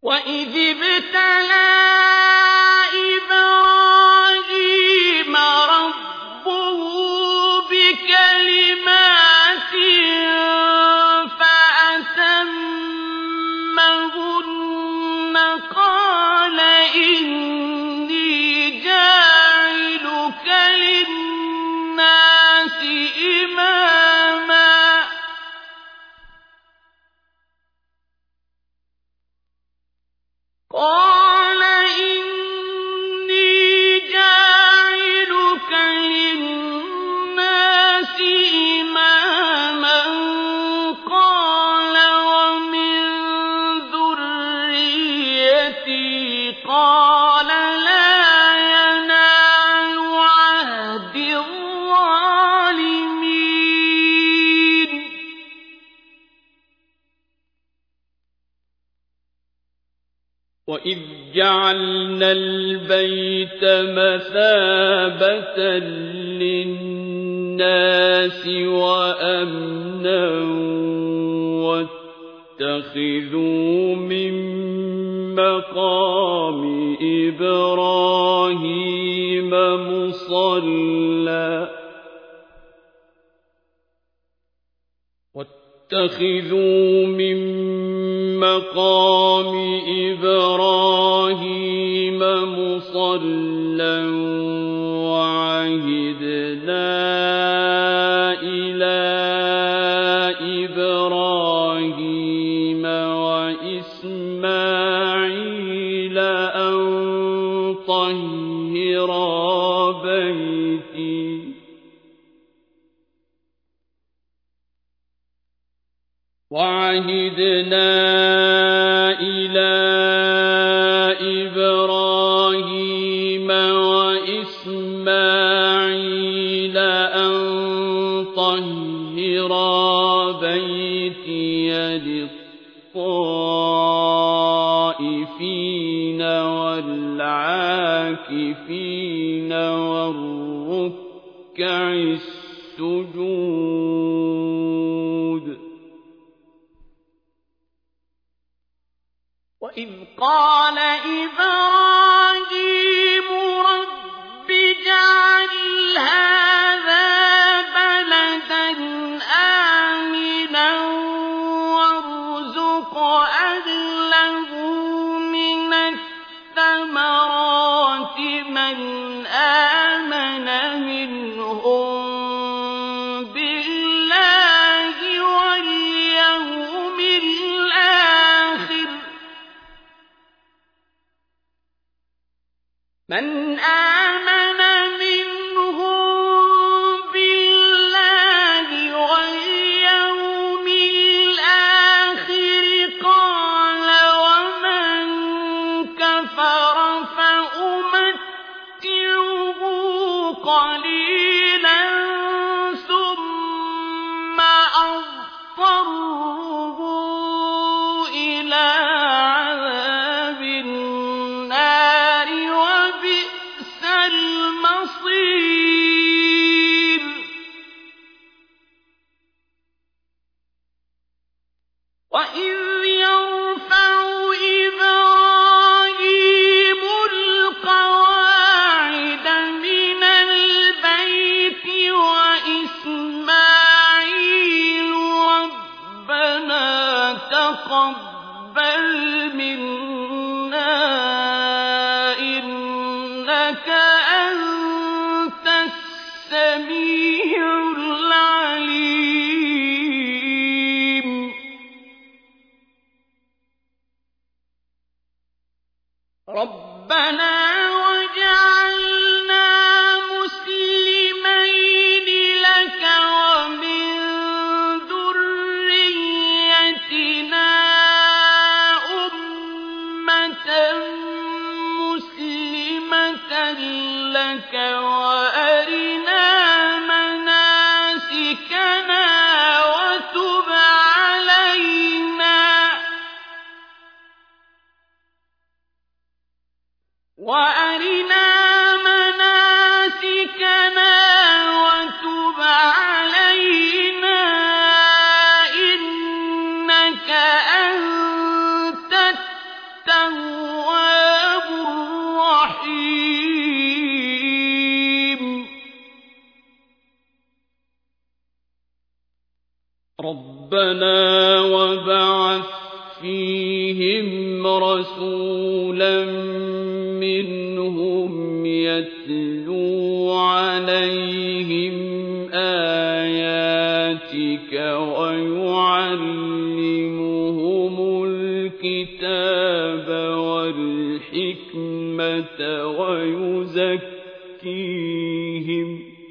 وَإِذِ ابْتَلَىٰ إِبْرَاهِيمَ رَبُّهُ بِكَلِمَاتٍ فَأَتَمَّهُنَّ قَالَ إِنِّي جَاعِلُكَ لِلنَّاسِ إِمَامًا قَالَ وَمِن ذُرِّيَّتِي قَالَ لَا يَنَالُ عَهْدِي الظَّالِمِينَ وَإِذْ جَعَلْنَا الْبَيْتَ مَثَابَةً لِّلنَّاسِ وَأَمْنًا وَاتَّخِذُوا مِن مَّقَامِ إِبْرَاهِيمَ مُصَلًّى وَعَهِدْنَا إِلَىٰ إِبْرَاهِيمَ وَإِسْمَاعِيلَ أَن طَهِّرَا بَيْتِيَ لِلطَّائِفِينَ وَالْعَاكِفِينَ وَالرُّكَّعِ السُّجُودِ وَإِذْ قَالَ إِبْرَاهِيمُ رَبِّ اجْعَلْ هَٰذَا بَلَدًا آمِنًا وَارْزُقْ أَهْلَهُ مِنَ الثَّمَرَاتِ مَنْ آمَنَ مِنْهُم بِاللَّهِ وَالْيَوْمِ الْآخِرِ قَالَ وَمَن كَفَرَ فَأُمَتِّعُهُ قَلِيلًا ثُمَّ أَضْطَرُّهُ إِلَىٰ عَذَابِ النَّارِ وَبِئْسَ الْمَصِيرُ وَإِذْ يَرْفَعُ إِبْرَاهِيمُ الْقَوَاعِدَ مِنَ الْبَيْتِ وَإِسْمَاعِيلُ رَبَّنَا تَقَبَّلْ مِنَّا إِنَّكَ أَنتَ السَّمِيعُ الْعَلِيمُ رَبَّنَا وَاجْعَلْنَا مُسْلِمَيْنِ لَكَ وَمِن ذُرِّيَّتِنَا أُمَّةً مُّسْلِمَةً لَّكَ وَأَرِنَا مَنَاسِكَنَا وَتُبْ عَلَيْنَا إِنَّكَ أَنتَ رَبَّنَا وَابْعَثْ فِيهِمْ رَسُولًا مِّنْهُمْ يَتْلُو عَلَيْهِمْ آيَاتِكَ وَيُعَلِّمُهُمُ الْكِتَابَ وَالْحِكْمَةَ وَيُزَكِّيهِمْ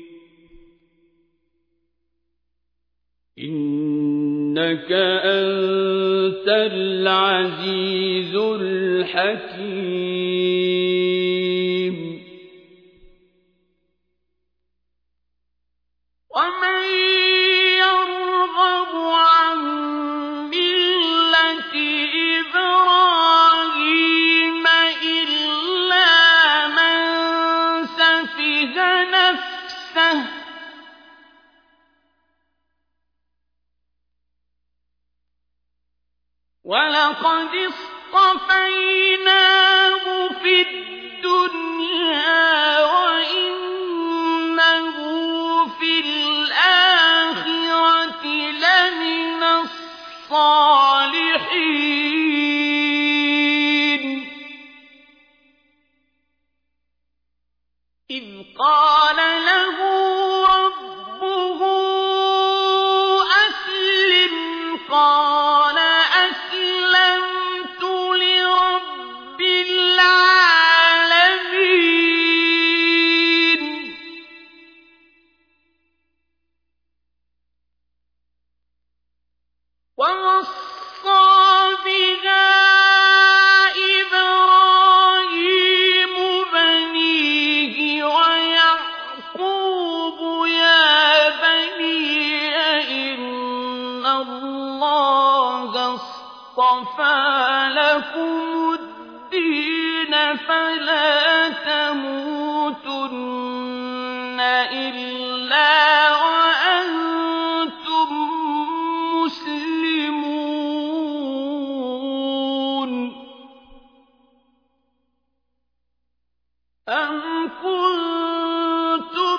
إِنَّكَ أَنتَ الْعَزِيزُ الْحَكِيمُ وَمَن يَرْغَبُ عَن مِّلَّةِ إِبْرَاهِيمَ إِلَّا مَن سَفِهَ نَفْسَهُ وَلَقَدِ اصْطَفَيْنَاهُ فِي الدُّنْيَا وَإِنَّهُ فِي الْآخِرَةِ لَمِنَ الصَّالِحِينَ إِذْ قَالَ لَهُ رَبُّهُ أَسْلِمْ قَالَ أَسْلَمْتُ لِرَبِّ الْعَالَمِينَ وَوَصَّىٰ بِهَا إِبْرَاهِيمُ بَنِيهِ وَيَعْقُوبُ يَا بَنِيَّ إِنَّ اللَّهَ اصْطَفَىٰ لَكُمُ الدِّينَ فَلَا تَمُوتُنَّ إِلَّا وَأَنتُم مُّسْلِمُونَ أَمْ كُنتُمْ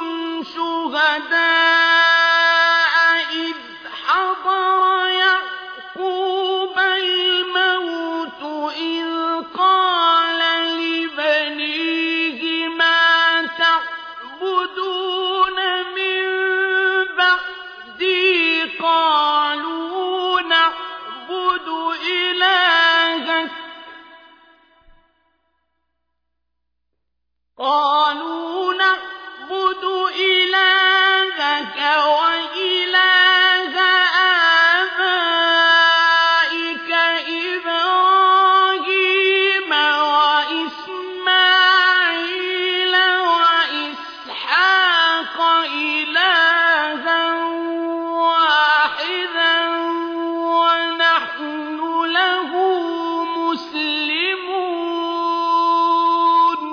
شُهَدَاءَ إِذْ حَضَرَ يَعْقُوبَ الْمَوْتُ إِذْ قَالَ لِبَنِيهِ مَا تَعْبُدُونَ مِن بَعْدِي قَالُوا نَعْبُدُ إِلَٰهَكَ وَإِلَٰهَ آبَائِكَ إِبْرَاهِيمَ وَإِسْمَاعِيلَ وَإِسْحَاقَ إِلَٰهًا وَاحِدًا وَنَحْنُ لَهُ مُسْلِمُونَ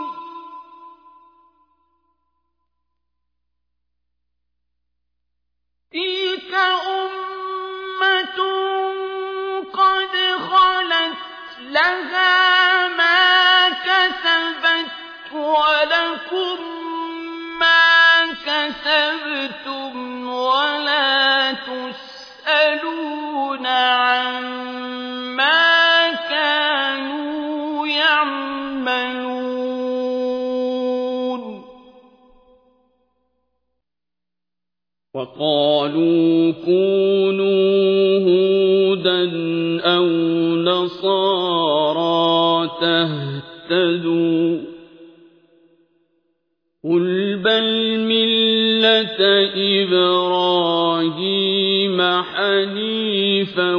تِلْكَ أُمَّةٌ قَدْ خَلَتْ لَهَا مَا كَسَبَتْ وَلَكُم مَّا كَسَبْتُمْ وَلَا تُسْأَلُونَ عَمَّا كَانُوا يَعْمَلُونَ وَقَالُوا كُونُوا هُودًا أَوْ نَصَارَىٰ تَهْتَدُوا ۗ قُلْ بَلْ مِلَّةَ إِبْرَاهِيمَ حَنِيفًا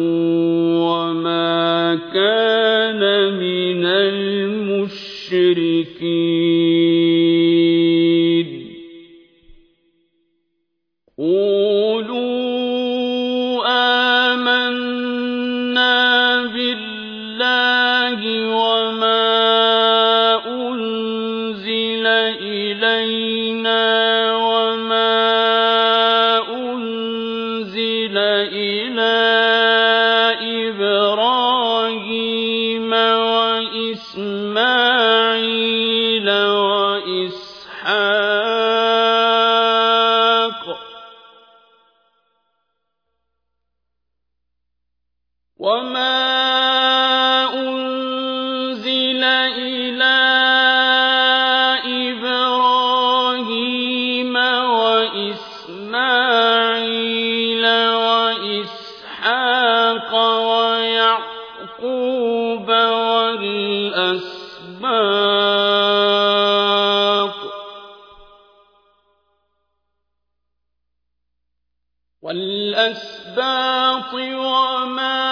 وَمَا كَانَ مِنَ الْمُشْرِكِينَ قُولُوا آمَنَّا بِاللَّهِ وَمَا أُنزِلَ إِلَيْنَا وَمَا أُنزِلَ إِلَىٰ إِبْرَاهِيمَ وَإِسْمَاعِيلَ وَإِسْحَاقَ وَالْأَسْبَاطِ وَمَا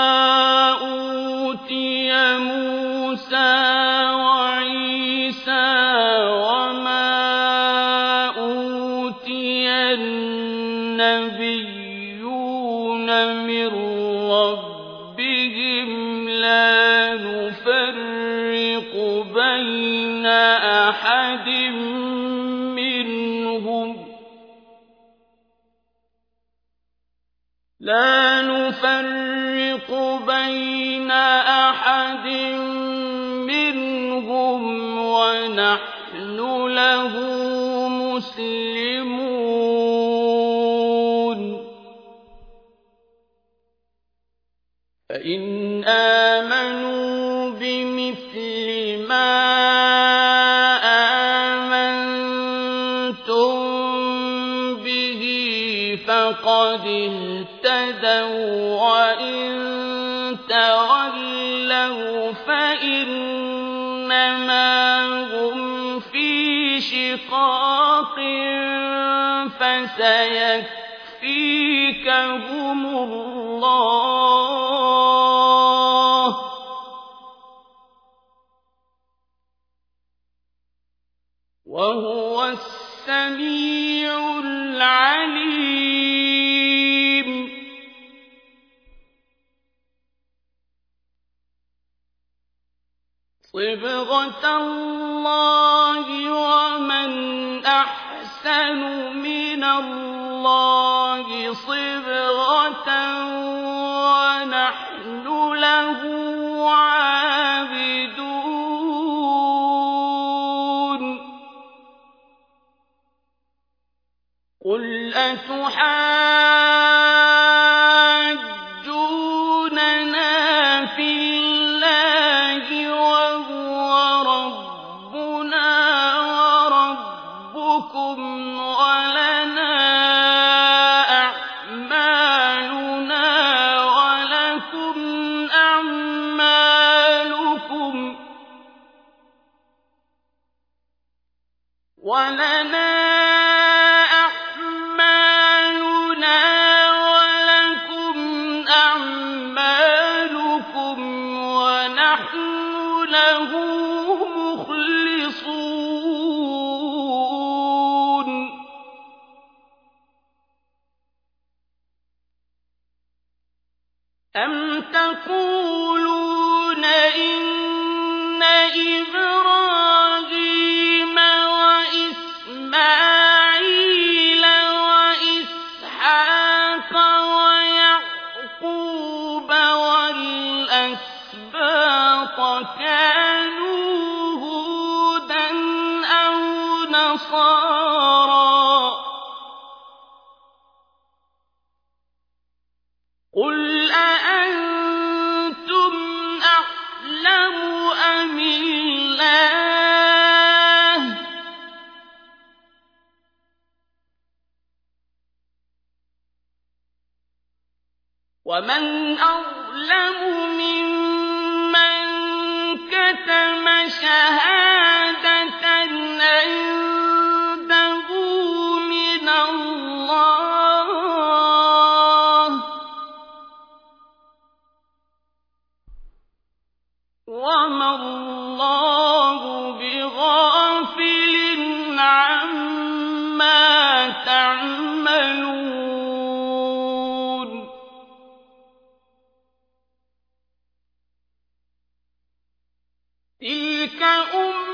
أُوتِيَ مُوسَىٰ وَعِيسَىٰ وَمَا أُوتِيَ النَّبِيُّونَ مِن رَّبِّهِمْ لَا نُفَرِّقُ بَيْنَ أَحَدٍ مِّنْهُمْ وَنَحْنُ لَهُ مُسْلِمُونَ فَإِنْ آمَنُوا بِمِثْلِ مَا آمَنتُم بِهِ فَقَدِ اهْتَدَوا ۖ وَّإِن تَوَلَّوْا فَإِنَّمَا هُمْ فِي شِقَاقٍ فَسَيَكْفِيكَهُمُ اللَّهُ ۚ وَهُوَ السَّمِيعُ الْعَلِيمُ. صِبْغَةَ اللَّهِ ۖ وَمَنْ أَحْسَنُ مِنَ اللَّهِ صِبْغَةً ۖ وَنَحْنُ لَهُ عَابِدُونَ قُلْ أَتُحَاجُّونَنَا فِي اللَّهِ وَهُوَ رَبُّنَا وَرَبُّكُمْ وَلَنَا أَعْمَالُنَا وَلَكُمْ أَعْمَالُكُمْ وَنَحْنُ لَهُ مُخْلِصُونَ أَمْ تَقُولُونَ إِنَّ إِبْرَاهِيمَ وَإِسْمَاعِيلَ وَإِسْحَاقَ وَيَعْقُوبَ وَالْأَسْبَاطَ كَانُوا هُودًا أَوْ نَصَارَىٰ ۗ قُلْ أَأَنتُمْ أَعْلَمُ أَمِ اللَّهُ ۗ وَمَنْ أَظْلَمُ مِمَّن كَتَمَ شَهَادَةً عِندَهُ مِنَ اللَّهِ ۗ وَمَا اللَّهُ بِغَافِلٍ عَمَّا تَعْمَلُونَ تِلْكَ